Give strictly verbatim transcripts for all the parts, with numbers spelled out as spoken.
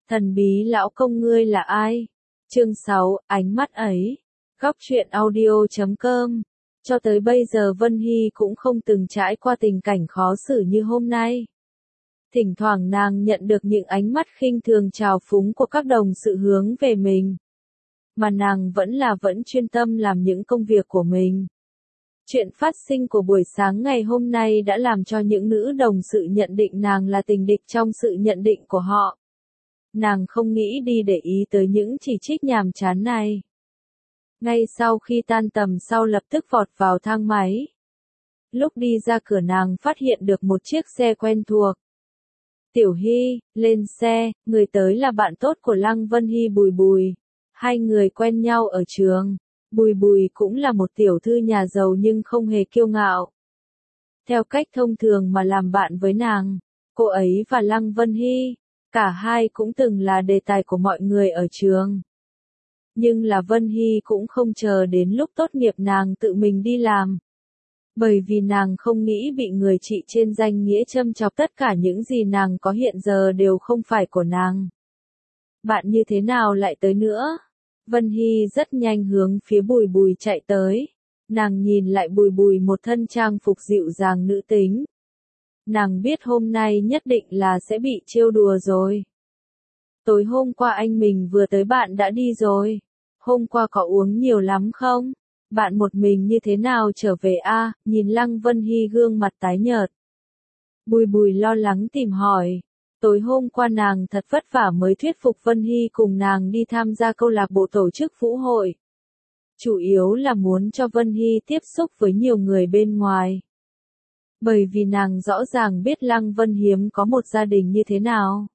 Thần bí lão công ngươi là ai? Chương sáu, ánh mắt ấy. Góc truyện audio chấm com. Cho tới bây giờ Vân Hy cũng không từng trải qua tình cảnh khó xử như hôm nay. Thỉnh thoảng nàng nhận được những ánh mắt khinh thường trào phúng của các đồng sự hướng về mình. Mà nàng vẫn là vẫn chuyên tâm làm những công việc của mình. Chuyện phát sinh của buổi sáng ngày hôm nay đã làm cho những nữ đồng sự nhận định nàng là tình địch trong sự nhận định của họ. Nàng không nghĩ đi để ý tới những chỉ trích nhàm chán này. Ngay sau khi tan tầm sau lập tức vọt vào thang máy. Lúc đi ra cửa nàng phát hiện được một chiếc xe quen thuộc. Tiểu Hy, lên xe, người tới là bạn tốt của Lăng Vân Hy Bùi Bùi. Hai người quen nhau ở trường. Bùi Bùi cũng là một tiểu thư nhà giàu nhưng không hề kiêu ngạo. Theo cách thông thường mà làm bạn với nàng, cô ấy và Lăng Vân Hy, cả hai cũng từng là đề tài của mọi người ở trường. Nhưng là Vân Hy cũng không chờ đến lúc tốt nghiệp nàng tự mình đi làm. Bởi vì nàng không nghĩ bị người chị trên danh nghĩa châm chọc tất cả những gì nàng có hiện giờ đều không phải của nàng. Bạn như thế nào lại tới nữa? Vân Hy rất nhanh hướng phía Bùi Bùi chạy tới. Nàng nhìn lại Bùi Bùi một thân trang phục dịu dàng nữ tính. Nàng biết hôm nay nhất định là sẽ bị trêu đùa rồi. Tối hôm qua anh mình vừa tới bạn đã đi rồi. Hôm qua có uống nhiều lắm không? Bạn một mình như thế nào trở về a? À? Nhìn Lăng Vân Hy gương mặt tái nhợt. Bùi Bùi lo lắng tìm hỏi. Tối hôm qua nàng thật vất vả mới thuyết phục Vân Hy cùng nàng đi tham gia câu lạc bộ tổ chức vũ hội. Chủ yếu là muốn cho Vân Hy tiếp xúc với nhiều người bên ngoài. Bởi vì nàng rõ ràng biết Lăng Vân Hiếm có một gia đình như thế nào.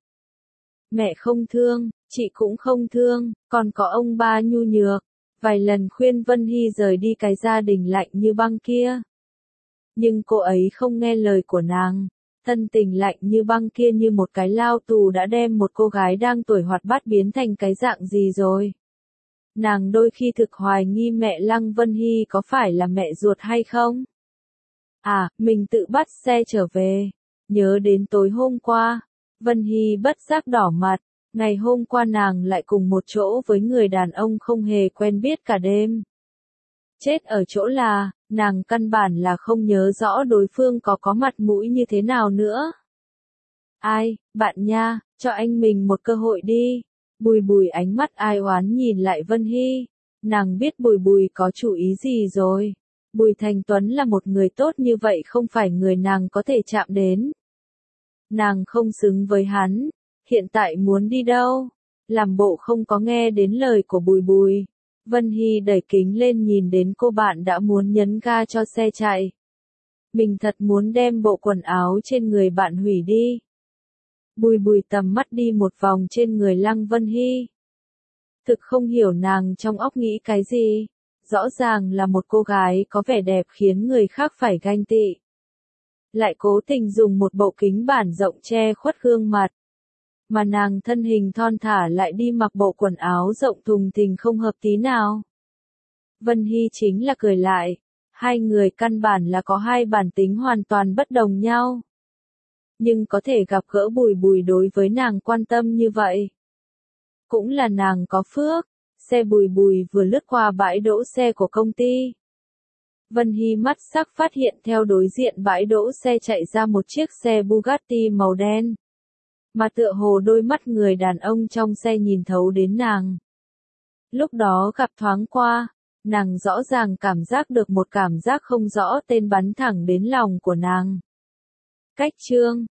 Mẹ không thương, chị cũng không thương, còn có ông ba nhu nhược. Vài lần khuyên Vân Hy rời đi cái gia đình lạnh như băng kia. Nhưng cô ấy không nghe lời của nàng. Thân tình lạnh như băng kia như một cái lao tù đã đem một cô gái đang tuổi hoạt bát biến thành cái dạng gì rồi. Nàng đôi khi thực hoài nghi mẹ Lăng Vân Hy có phải là mẹ ruột hay không? À, mình tự bắt xe trở về. Nhớ đến tối hôm qua, Vân Hy bất giác đỏ mặt. Ngày hôm qua nàng lại cùng một chỗ với người đàn ông không hề quen biết cả đêm. Chết ở chỗ là, nàng căn bản là không nhớ rõ đối phương có có mặt mũi như thế nào nữa. Ai, bạn nha, cho anh mình một cơ hội đi. Bùi Bùi ánh mắt ai oán nhìn lại Vân Hy. Nàng biết Bùi Bùi có chủ ý gì rồi. Bùi Thành Tuấn là một người tốt như vậy không phải người nàng có thể chạm đến. Nàng không xứng với hắn. Hiện tại muốn đi đâu? Làm bộ không có nghe đến lời của Bùi Bùi. Vân Hy đẩy kính lên nhìn đến cô bạn đã muốn nhấn ga cho xe chạy. Mình thật muốn đem bộ quần áo trên người bạn hủy đi. Bùi Bùi tầm mắt đi một vòng trên người Lăng Vân Hy. Thực không hiểu nàng trong óc nghĩ cái gì. Rõ ràng là một cô gái có vẻ đẹp khiến người khác phải ganh tị. Lại cố tình dùng một bộ kính bản rộng che khuất gương mặt. Mà nàng thân hình thon thả lại đi mặc bộ quần áo rộng thùng thình không hợp tí nào. Vân Hy chính là cười lại. Hai người căn bản là có hai bản tính hoàn toàn bất đồng nhau. Nhưng có thể gặp gỡ Bùi Bùi đối với nàng quan tâm như vậy. Cũng là nàng có phước. Xe Bùi Bùi vừa lướt qua bãi đỗ xe của công ty. Vân Hy mắt sắc phát hiện theo đối diện bãi đỗ xe chạy ra một chiếc xe Bugatti màu đen. Mà tựa hồ đôi mắt người đàn ông trong xe nhìn thấu đến nàng. Lúc đó gặp thoáng qua, nàng rõ ràng cảm giác được một cảm giác không rõ tên bắn thẳng đến lòng của nàng. Cách chương,